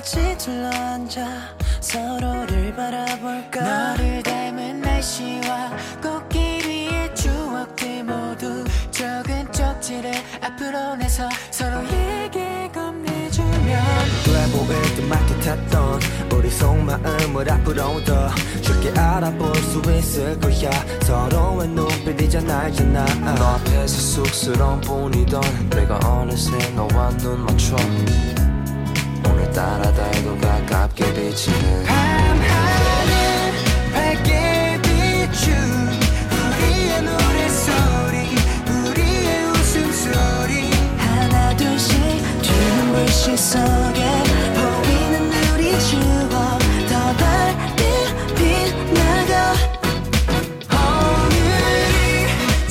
같이 둘러앉아 서로를 바라볼까. 너를 닮은 날씨와 꽃길 위의 추억들 모두 적은 쪽지를 앞으로 내서 서로에게 건네주면 돼 보일 듯 말 듯했던 우리 속마음을 앞으로 더 쉽게 알아볼 수 있을 거야. 서로의 눈빛이잖아 알잖아. 너 앞에서 쑥스러운 뿐이던 내가 어느새 너와 눈 맞춰 오늘따라 달도 가깝게 비치는 밤하늘 밝게 비춘 우리의 노래소리 우리의 웃음소리 하나 둘씩 주는 불씨 속에 보이는 우리 추억 더 밝게 빛나가. 오늘이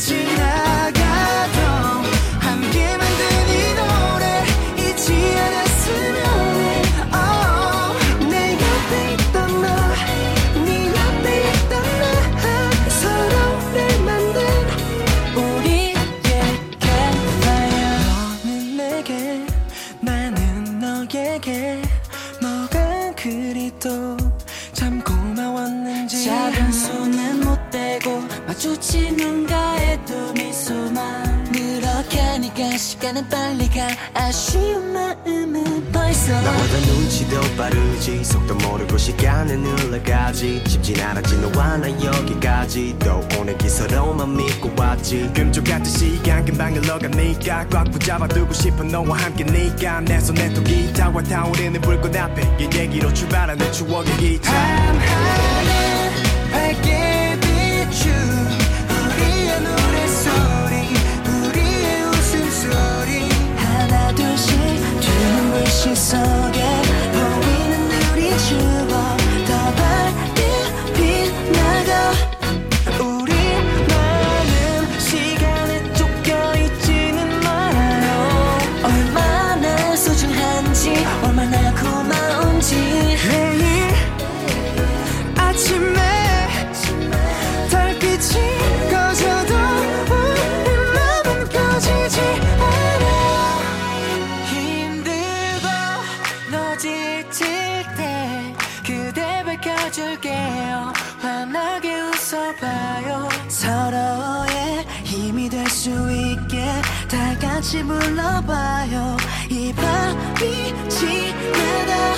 지나가도 함께 만든 이 노래 잊지 않았으면 해. 내 곁에 있던 너, 네 옆에 있던 나 서로를 만든 우리의 캔파이어. 너는 내게 나는 너에게 뭐가 그리 또 참 고마웠는지. 작은 손은 못 대고 마주친 눈가에도 미소만 늘어가니까 시간은 빨리 가. 아쉬운 마음은 벌써 나보다 눈치도 빠르지 속도 모르고 시간은 흘러가지. 쉽진 않았지 너와 나 여기까지도 오늘기 서로만 믿고 왔지. 금쪽같은 시간 금방 흘러가니까 꽉 붙잡아두고 싶어 너와 함께니까. 내 손에 또 기타와 타오르는 불꽃 앞에 이 얘기로 출발하는 추억의 기차. 밤하늘 밝게 비춘 우리의 노래소리 우리의 웃음소리 하나 둘씩 주는 불씨 속에 보이는 우리 추억 더 밝게 빛나가. 우리 마음 시간에 쫓겨있지는 말아요. 얼마나 소중한지 얼마나 고마운지. 매일 아침에 달빛이 꺼져도 우리 맘은 꺼지지 않아. 힘들고 너 지칠 때 그대 밝혀줄게요. 환하게 웃어봐요. 서로의 힘이 될 수 있게 다 같이 불러봐요. 이 밤이 지나가